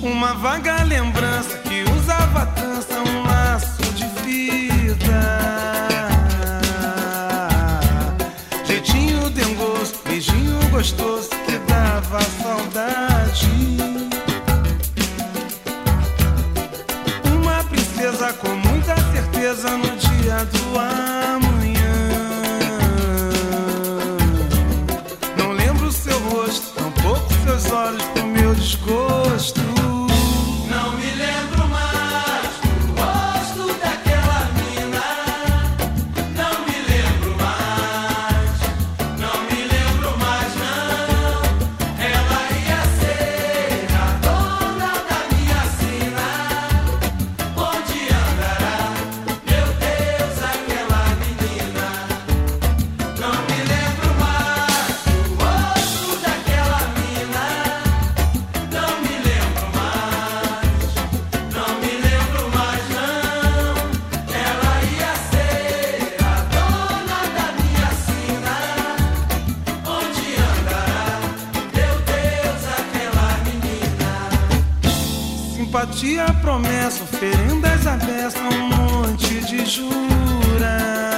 Uma vaga lembrança que usava trança, um laço de fita. Jeitinho dengoso, beijinho gostoso que dava saudade. Uma princesa com muita certeza no dia do amanhã. Não lembro seu rosto, tampouco seus olhos pro meu desgosto. Não me lembro mais do rosto daquela mina. Não me lembro mais. Não me lembro mais, não. Ela ia ser a dona da minha sina. Onde andará, meu Deus, aquela menina? Não me lembro mais do rosto daquela mina. Não me lembro mais. Não me lembro mais, não. Ela ia ser a dona da minha sina. Onde andará, meu Deus, aquela menina? Simpatia, promessa, oferendas à beça, um monte de juras.